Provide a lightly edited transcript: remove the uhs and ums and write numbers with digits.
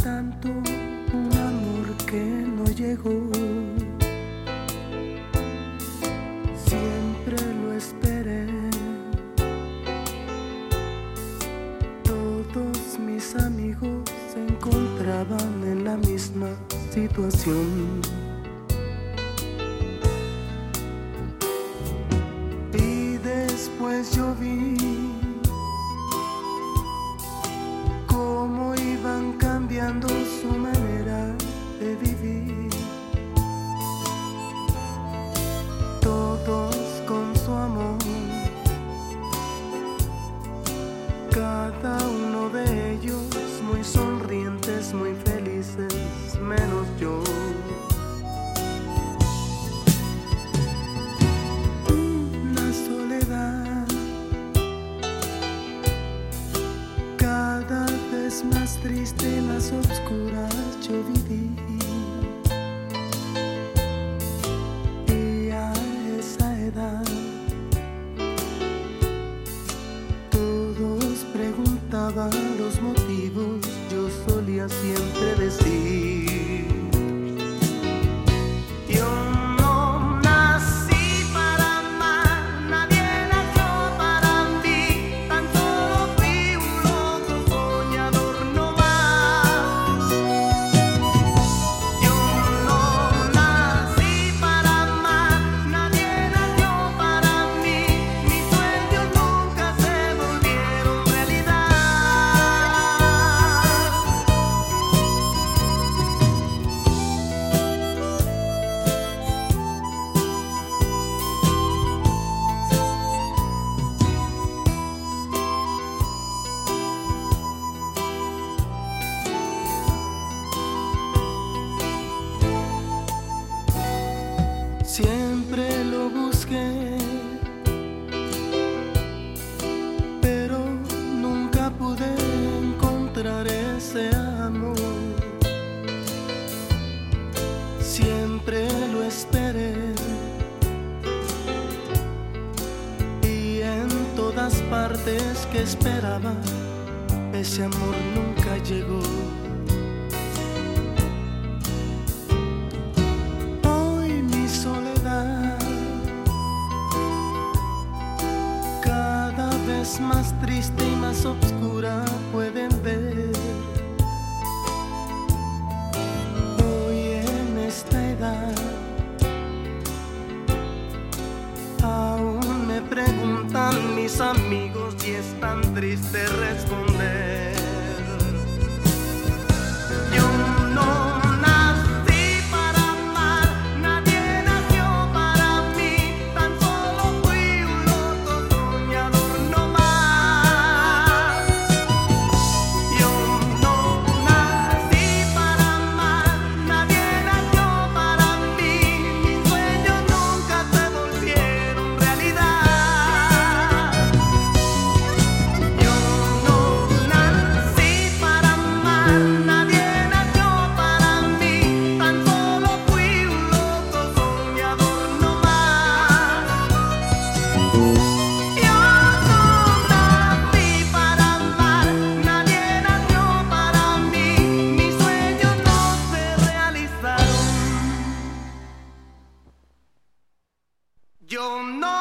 tanto un amor que no llegó. Siempre lo esperé. Todos mis amigos se encontraban en la misma situación. Y después yo vi cómo iban cambiando su manera de vivir. Todos con su amor, cada uno de ellos muy sonrientes, muy felices, menos yo. Una soledad cada vez más triste y más oscura yo viví. Y a esa edad todos preguntaban los motivos, yo solía siempre decir: yo no nací para amar, nadie nació para mí, tan solo fui un loco soñador no más. Yo no nací para amar, nadie nació para mí, mis sueños nunca se volvieron realidad. Siempre lo busqué, pero nunca pude encontrar ese amor. Siempre lo esperé y en todas partes que esperaba, ese amor nunca llegó. Cada vez más triste y más oscura pueden ver. Hoy en esta edad aún me preguntan mis amigos y es tan triste responder. Yo no yo no